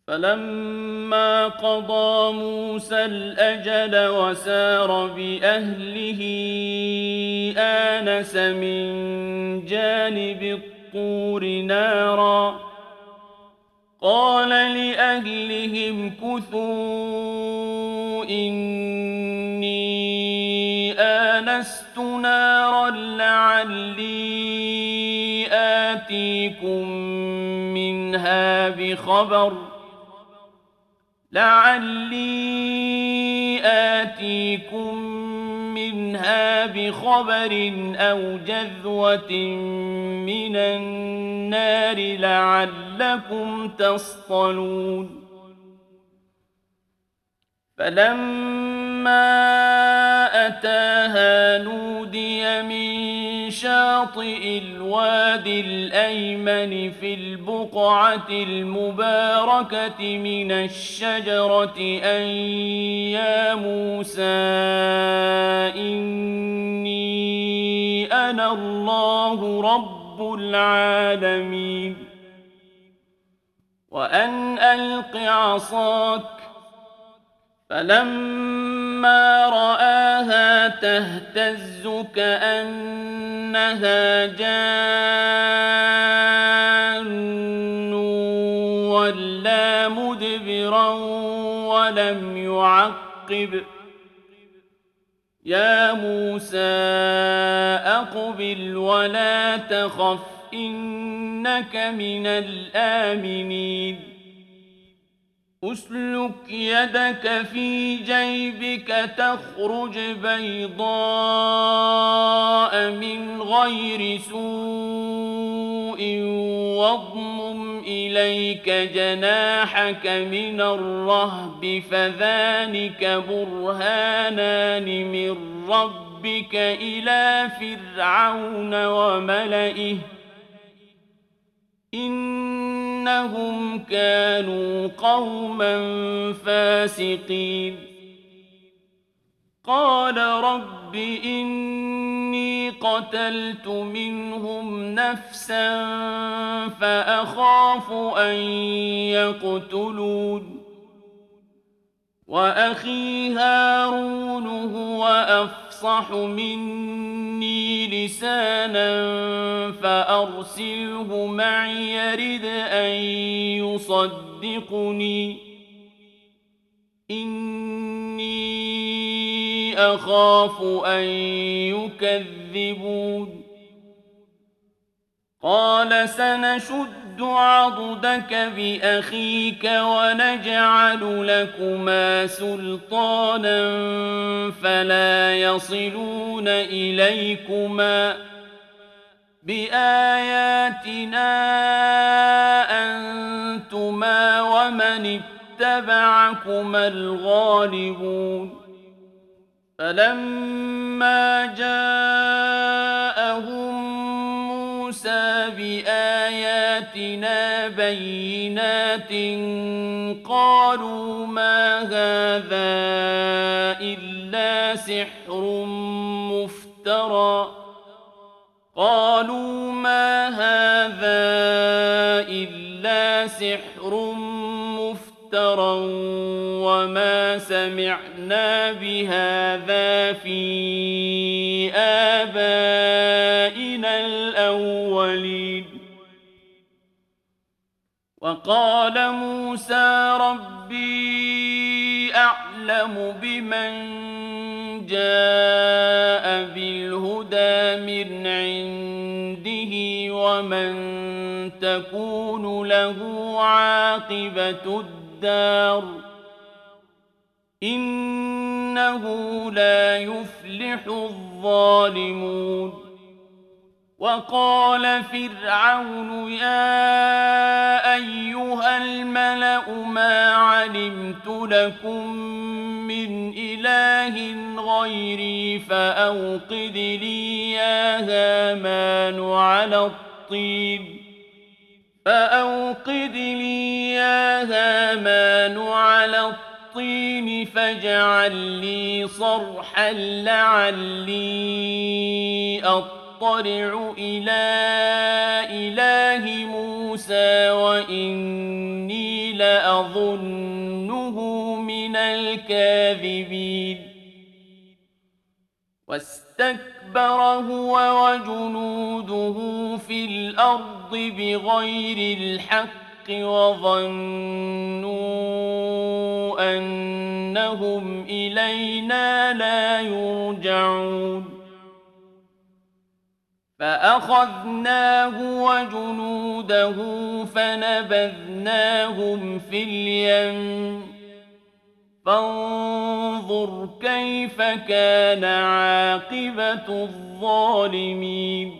فلما قضى موسى الأجل وسار بأهله آنس من جانب الطور نارا قال لأهلهم كثوا إني آنست نارا لعلي آتيكم منها بخبر أو جذوة من النار لعلكم تصطلون فلما أتاها نودي من شاطئ الوادي الأيمن في البقعة المباركة من الشجرة أن يا موسى إني أنا الله رب العالمين وأن ألق عصاك فلما رآها تهتز كأنها جان ولا مدبرا ولم يعقب يا موسى أقبل ولا تخف إنك من الآمنين أسلك يدك في جيبك تخرج بيضاء من غير سوء واضمم إليك جناحك من الرهب فذلك برهانان من ربك إلى فرعون وملئه إنهم كانوا قوما فاسقين قال رب إني قتلت منهم نفسا فأخاف أن يقتلون وأخي هارون هو أفصح مني لسانا فأرسله معي يرد أن يصدقني إني أخاف أن يكذبون قال سنشد عضدك بأخيك ونجعل لكما سلطانا فلا يصلون إليكما بآياتنا أنتما ومن اتبعكما الغالبون فلما جاءهم موسى بآياتنا بينات قالوا ما هذا إلا سحر مفترى وما سمعنا بهذا في آبائنا الأولين وقال موسى ربي أعلم بمن جاء بالهدى من عنده ومن تكون له عاقبة الدار إنه لا يفلح الظالمون وقال فرعون يا أيها الملأ ما علمت لكم من إله غيري فأوقد لي يا هامان على الطين فاجعل لي صرحا لعلي أطلع إلى إله موسى وإني لأظنه من الكاذبين واستكبر هو وجنوده في الأرض بغير الحق وظنوا أنهم إلينا لا يرجعون فأخذناه وجنوده فنبذناهم في اليم فانظر كيف كان عاقبة الظالمين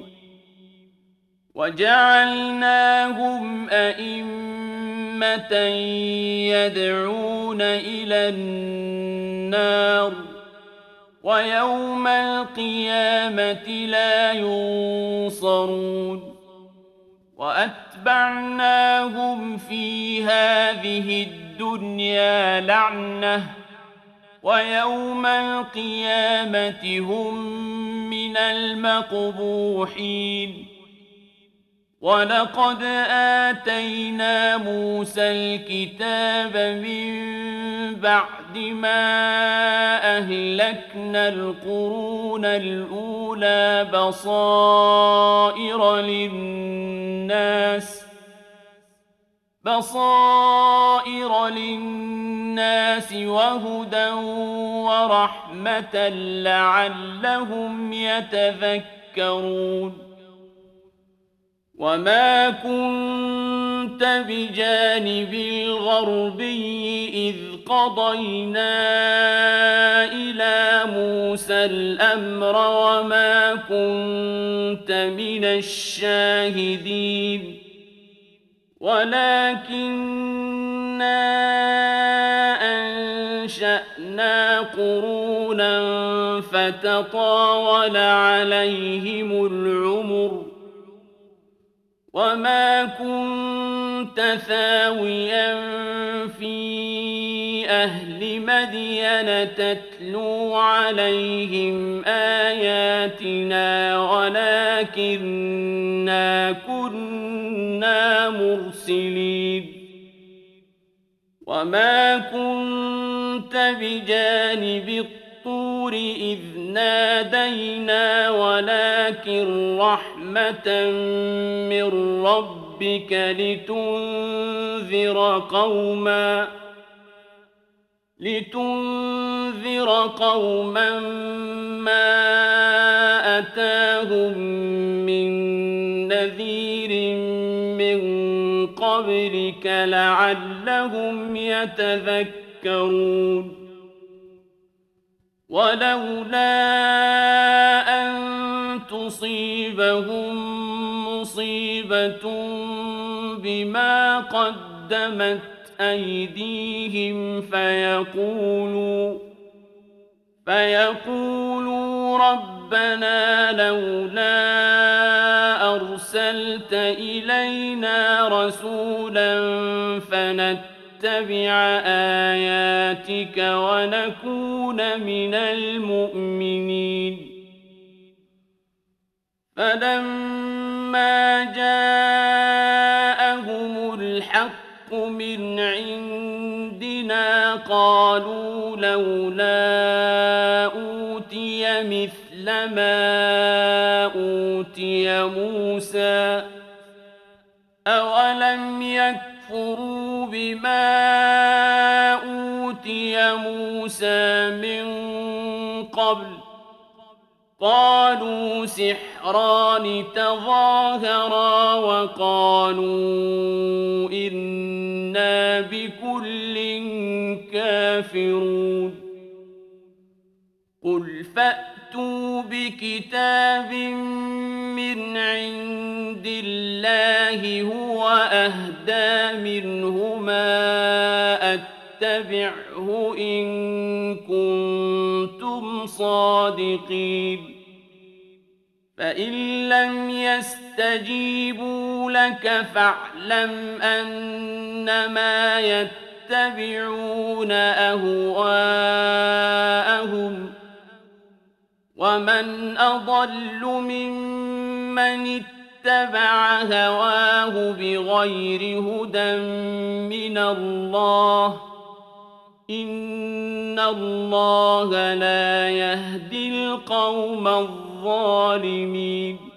وجعلناهم أئمة يدعون إلى النار ويوم القيامة لا ينصرون وأتبعناهم في هذه الدنيا لعنة ويوم القيامة هم من المقبوحين ولقد آتينا موسى الكتاب من بعد ما أهلكنا القرون الأولى بصائر للناس وهدى ورحمة لعلهم يتذكرون وما كنت بجانب الغربي إذ قضينا إلى موسى الأمر وما كنت من الشاهدين ولكننا أنشأنا قرونا فتطاول عليهم العمر وما كنت ثاويا في أهل مدين تتلو عليهم آياتنا ولكننا كنا مرسلين وما كنت بجانب الطور إذ نادينا ولكن رحمة من ربك لتنذر قوما ما أتاهم من نذير من قبلك لعلهم يتذكرون ولولا أن تصيبهم مصيبة بما قدمت أيديهم فيقولوا ربنا لولا أرسلت إلينا رسولا فنتبع آياتك ونكون من المؤمنين فلما جاءهم الحق من عندنا قالوا لولا أوتي مثل ما أوتي موسى أولم يكفروا بما أوتي موسى من قبل قالوا سحران تظاهرا وقالوا إنا بكل كافرون قل فأتوا بكتاب من عند الله هو أهدى منهما أتبعه إن كنتم صادقين فإن لم يستجيبوا لك فاعلم أنما يتبعون أهواءهم ومن أضل ممن اتبع هواه بغير هدى من الله إن الله لا يهدي القوم الظالمين